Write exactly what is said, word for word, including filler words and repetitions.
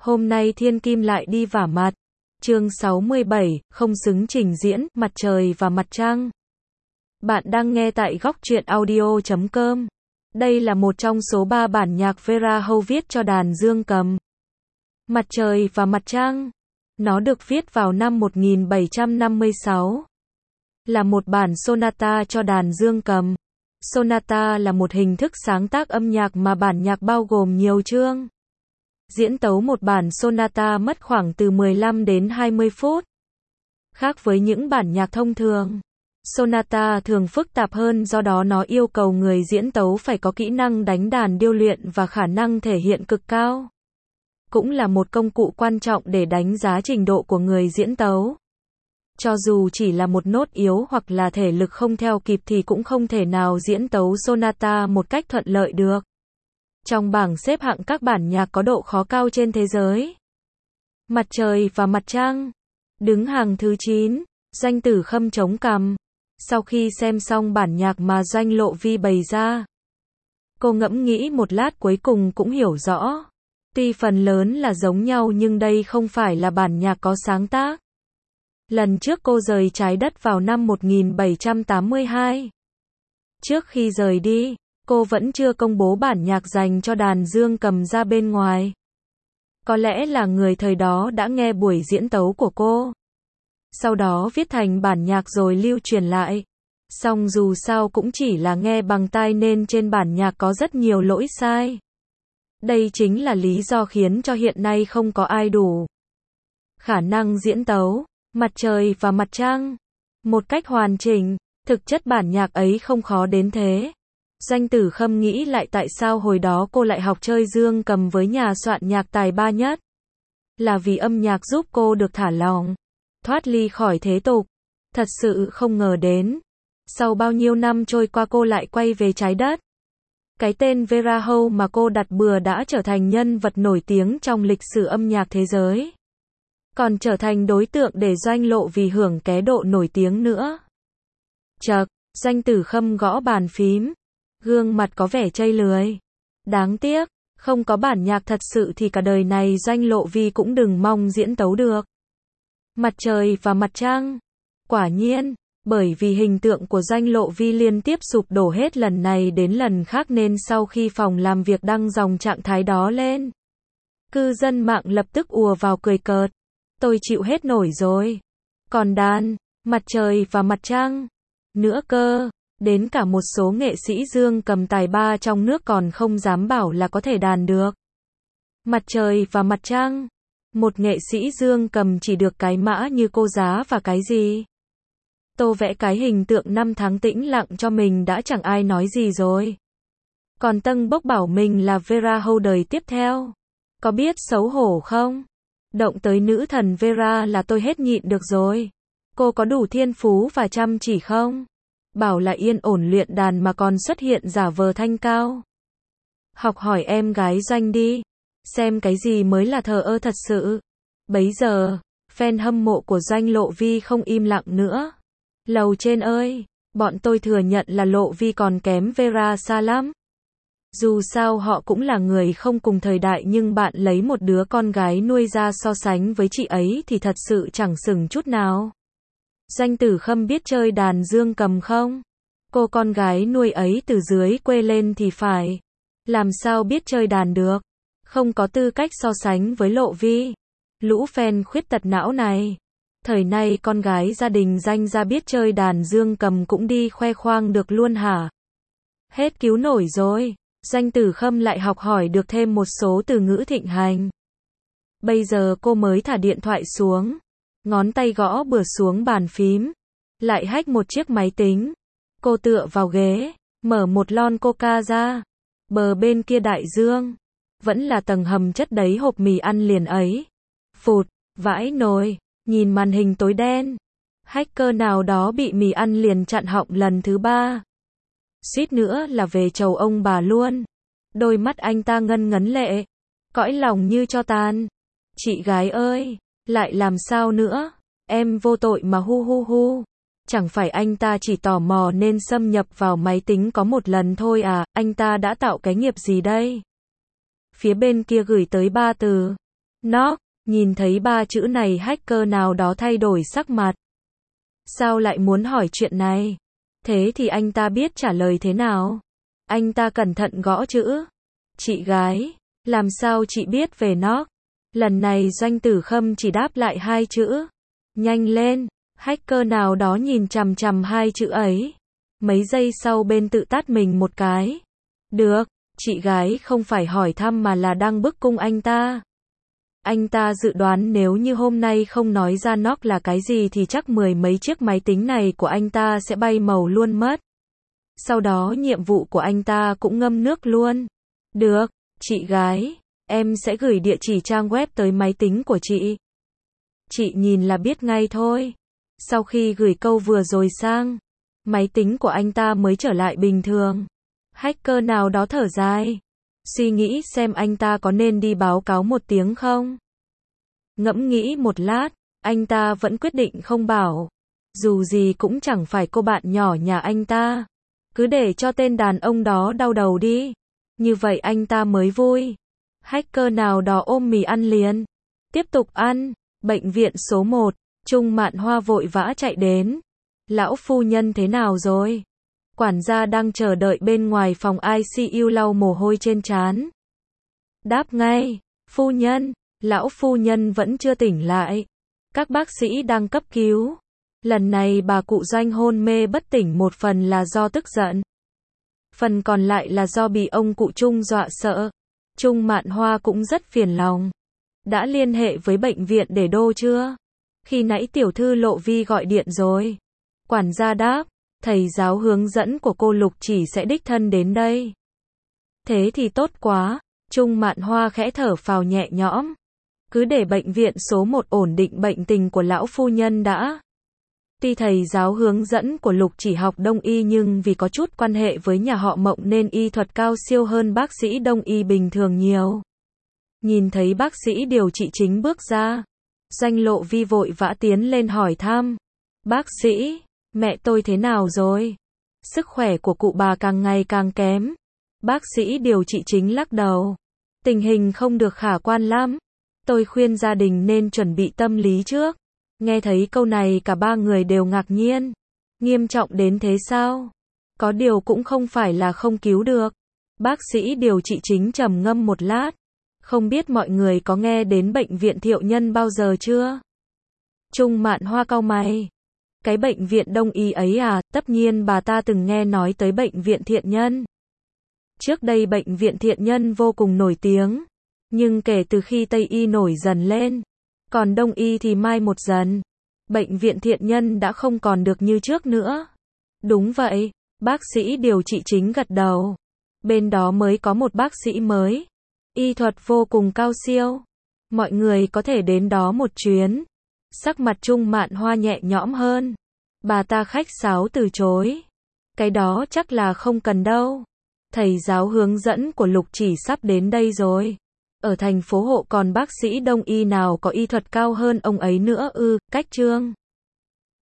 Hôm nay Thiên Kim lại đi vả mặt. Chương sáu mươi bảy, không xứng trình diễn, mặt trời và mặt trăng. Bạn đang nghe tại góc truyện audio chấm com. Đây là một trong số ba bản nhạc Vera Hâu viết cho đàn dương cầm. Mặt trời và mặt trăng. Nó được viết vào năm một nghìn bảy trăm năm mươi sáu. Là một bản sonata cho đàn dương cầm. Sonata là một hình thức sáng tác âm nhạc mà bản nhạc bao gồm nhiều chương. Diễn tấu một bản sonata mất khoảng từ mười lăm đến hai mươi phút. Khác với những bản nhạc thông thường, sonata thường phức tạp hơn, do đó nó yêu cầu người diễn tấu phải có kỹ năng đánh đàn điêu luyện và khả năng thể hiện cực cao. Cũng là một công cụ quan trọng để đánh giá trình độ của người diễn tấu. Cho dù chỉ là một nốt yếu hoặc là thể lực không theo kịp thì cũng không thể nào diễn tấu sonata một cách thuận lợi được. Trong bảng xếp hạng các bản nhạc có độ khó cao trên thế giới, Mặt trời và mặt trăng đứng hàng thứ chín. Doanh Tử Khâm chống cằm. Sau khi xem xong bản nhạc mà Doanh Lộ Vi bày ra, cô ngẫm nghĩ một lát cuối cùng cũng hiểu rõ. Tuy phần lớn là giống nhau nhưng đây không phải là bản nhạc có sáng tác. Lần trước cô rời trái đất vào năm một nghìn bảy trăm tám mươi hai. Trước khi rời đi, cô vẫn chưa công bố bản nhạc dành cho đàn dương cầm ra bên ngoài. Có lẽ là người thời đó đã nghe buổi diễn tấu của cô, sau đó viết thành bản nhạc rồi lưu truyền lại. Song dù sao cũng chỉ là nghe bằng tai nên trên bản nhạc có rất nhiều lỗi sai. Đây chính là lý do khiến cho hiện nay không có ai đủ khả năng diễn tấu mặt trời và mặt trăng một cách hoàn chỉnh. Thực chất bản nhạc ấy không khó đến thế. Doanh Tử Khâm nghĩ lại tại sao hồi đó cô lại học chơi dương cầm với nhà soạn nhạc tài ba nhất. Là vì âm nhạc giúp cô được thả lỏng, thoát ly khỏi thế tục. Thật sự không ngờ đến, sau bao nhiêu năm trôi qua cô lại quay về trái đất. Cái tên Vera Hâu mà cô đặt bừa đã trở thành nhân vật nổi tiếng trong lịch sử âm nhạc thế giới. Còn trở thành đối tượng để Doanh Lộ vì hưởng ké độ nổi tiếng nữa. Chậc, Doanh Tử Khâm gõ bàn phím. Gương mặt có vẻ chây lười. Đáng tiếc, không có bản nhạc thật sự thì cả đời này Doanh Lộ Vi cũng đừng mong diễn tấu được. Mặt trời và mặt trăng. Quả nhiên, bởi vì hình tượng của Doanh Lộ Vi liên tiếp sụp đổ hết lần này đến lần khác nên sau khi phòng làm việc đăng dòng trạng thái đó lên, cư dân mạng lập tức ùa vào cười cợt. Tôi chịu hết nổi rồi. Còn đàn, mặt trời và mặt trăng nữa cơ. Đến cả một số nghệ sĩ dương cầm tài ba trong nước còn không dám bảo là có thể đàn được. Mặt trời và mặt trăng. Một nghệ sĩ dương cầm chỉ được cái mã như cô Giá và cái gì. Tô vẽ cái hình tượng năm tháng tĩnh lặng cho mình đã chẳng ai nói gì rồi. Còn Tân Bốc bảo mình là Vera Hâu đời tiếp theo. Có biết xấu hổ không? Động tới nữ thần Vera là tôi hết nhịn được rồi. Cô có đủ thiên phú và chăm chỉ không? Bảo là yên ổn luyện đàn mà còn xuất hiện giả vờ thanh cao. Học hỏi em gái Doanh đi. Xem cái gì mới là thờ ơ thật sự. Bấy giờ, fan hâm mộ của Doanh Lộ Vi không im lặng nữa. Lầu trên ơi, bọn tôi thừa nhận là Lộ Vi còn kém Vera xa lắm. Dù sao họ cũng là người không cùng thời đại nhưng bạn lấy một đứa con gái nuôi ra so sánh với chị ấy thì thật sự chẳng xứng chút nào. Doanh Tử Khâm biết chơi đàn dương cầm không? Cô con gái nuôi ấy từ dưới quê lên thì phải. Làm sao biết chơi đàn được? Không có tư cách so sánh với Lộ Vi. Lũ fan khuyết tật não này. Thời nay con gái gia đình danh gia biết chơi đàn dương cầm cũng đi khoe khoang được luôn hả? Hết cứu nổi rồi. Doanh Tử Khâm lại học hỏi được thêm một số từ ngữ thịnh hành. Bây giờ cô mới thả điện thoại xuống. Ngón tay gõ bừa xuống bàn phím. Lại hack một chiếc máy tính. Cô tựa vào ghế, mở một lon coca ra. Bờ bên kia đại dương, vẫn là tầng hầm chất đầy hộp mì ăn liền ấy. Phụt, vãi nồi, nhìn màn hình tối đen. Hacker nào đó bị mì ăn liền chặn họng lần thứ ba. Suýt nữa là về chầu ông bà luôn. Đôi mắt anh ta ngân ngấn lệ. Cõi lòng như tro tàn. Chị gái ơi, lại làm sao nữa? Em vô tội mà hu hu hu. Chẳng phải anh ta chỉ tò mò nên xâm nhập vào máy tính có một lần thôi à, anh ta đã tạo cái nghiệp gì đây? Phía bên kia gửi tới ba từ. Nó, nhìn thấy ba chữ này hacker nào đó thay đổi sắc mặt. Sao lại muốn hỏi chuyện này? Thế thì anh ta biết trả lời thế nào? Anh ta cẩn thận gõ chữ. Chị gái, làm sao chị biết về nó? Lần này Doanh Tử Khâm chỉ đáp lại hai chữ. Nhanh lên, hacker nào đó nhìn chằm chằm hai chữ ấy. Mấy giây sau bên tự tát mình một cái. Được, chị gái không phải hỏi thăm mà là đang bức cung anh ta. Anh ta dự đoán nếu như hôm nay không nói ra nó là cái gì thì chắc mười mấy chiếc máy tính này của anh ta sẽ bay màu luôn mất. Sau đó nhiệm vụ của anh ta cũng ngâm nước luôn. Được, chị gái, em sẽ gửi địa chỉ trang web tới máy tính của chị. Chị nhìn là biết ngay thôi. Sau khi gửi câu vừa rồi sang, máy tính của anh ta mới trở lại bình thường. Hacker nào đó thở dài, suy nghĩ xem anh ta có nên đi báo cáo một tiếng không. Ngẫm nghĩ một lát, anh ta vẫn quyết định không bảo. Dù gì cũng chẳng phải cô bạn nhỏ nhà anh ta. Cứ để cho tên đàn ông đó đau đầu đi. Như vậy anh ta mới vui. Hacker nào đó ôm mì ăn liền. Tiếp tục ăn. Bệnh viện số một. Trung Mạn Hoa vội vã chạy đến. Lão phu nhân thế nào rồi? Quản gia đang chờ đợi bên ngoài phòng i xê u lau mồ hôi trên trán. Đáp ngay. Phu nhân. Lão phu nhân vẫn chưa tỉnh lại. Các bác sĩ đang cấp cứu. Lần này bà cụ Doanh hôn mê bất tỉnh, một phần là do tức giận. Phần còn lại là do bị ông cụ Trung dọa sợ. Trung Mạn Hoa cũng rất phiền lòng. Đã liên hệ với bệnh viện để đô chưa? Khi nãy tiểu thư Lộ Vi gọi điện rồi. Quản gia đáp, thầy giáo hướng dẫn của cô Lục Chỉ sẽ đích thân đến đây. Thế thì tốt quá. Trung Mạn Hoa khẽ thở phào nhẹ nhõm. Cứ để bệnh viện số một ổn định bệnh tình của lão phu nhân đã. Tuy thầy giáo hướng dẫn của Lục Chỉ học đông y nhưng vì có chút quan hệ với nhà họ Mộng nên y thuật cao siêu hơn bác sĩ đông y bình thường nhiều. Nhìn thấy bác sĩ điều trị chính bước ra, Doanh Lộ Vi vội vã tiến lên hỏi thăm. Bác sĩ, mẹ tôi thế nào rồi? Sức khỏe của cụ bà càng ngày càng kém. Bác sĩ điều trị chính lắc đầu. Tình hình không được khả quan lắm. Tôi khuyên gia đình nên chuẩn bị tâm lý trước. Nghe thấy câu này cả ba người đều ngạc nhiên. Nghiêm trọng đến thế sao? Có điều cũng không phải là không cứu được. Bác sĩ điều trị chính trầm ngâm một lát. Không biết mọi người có nghe đến bệnh viện Thiệu Nhân bao giờ chưa? Trung Mạn Hoa cau mày. Cái bệnh viện đông y ấy à? Tất nhiên bà ta từng nghe nói tới bệnh viện Thiện Nhân. Trước đây bệnh viện Thiện Nhân vô cùng nổi tiếng. Nhưng kể từ khi Tây y nổi dần lên, còn Đông y thì mai một dần. Bệnh viện Thiện Nhân đã không còn được như trước nữa. Đúng vậy, bác sĩ điều trị chính gật đầu. Bên đó mới có một bác sĩ mới. Y thuật vô cùng cao siêu. Mọi người có thể đến đó một chuyến. Sắc mặt Trung Mạn Hoa nhẹ nhõm hơn. Bà ta khách sáo từ chối. Cái đó chắc là không cần đâu. Thầy giáo hướng dẫn của Lục Chỉ sắp đến đây rồi. Ở thành phố Hộ còn bác sĩ đông y nào có y thuật cao hơn ông ấy nữa ư? Cách Trương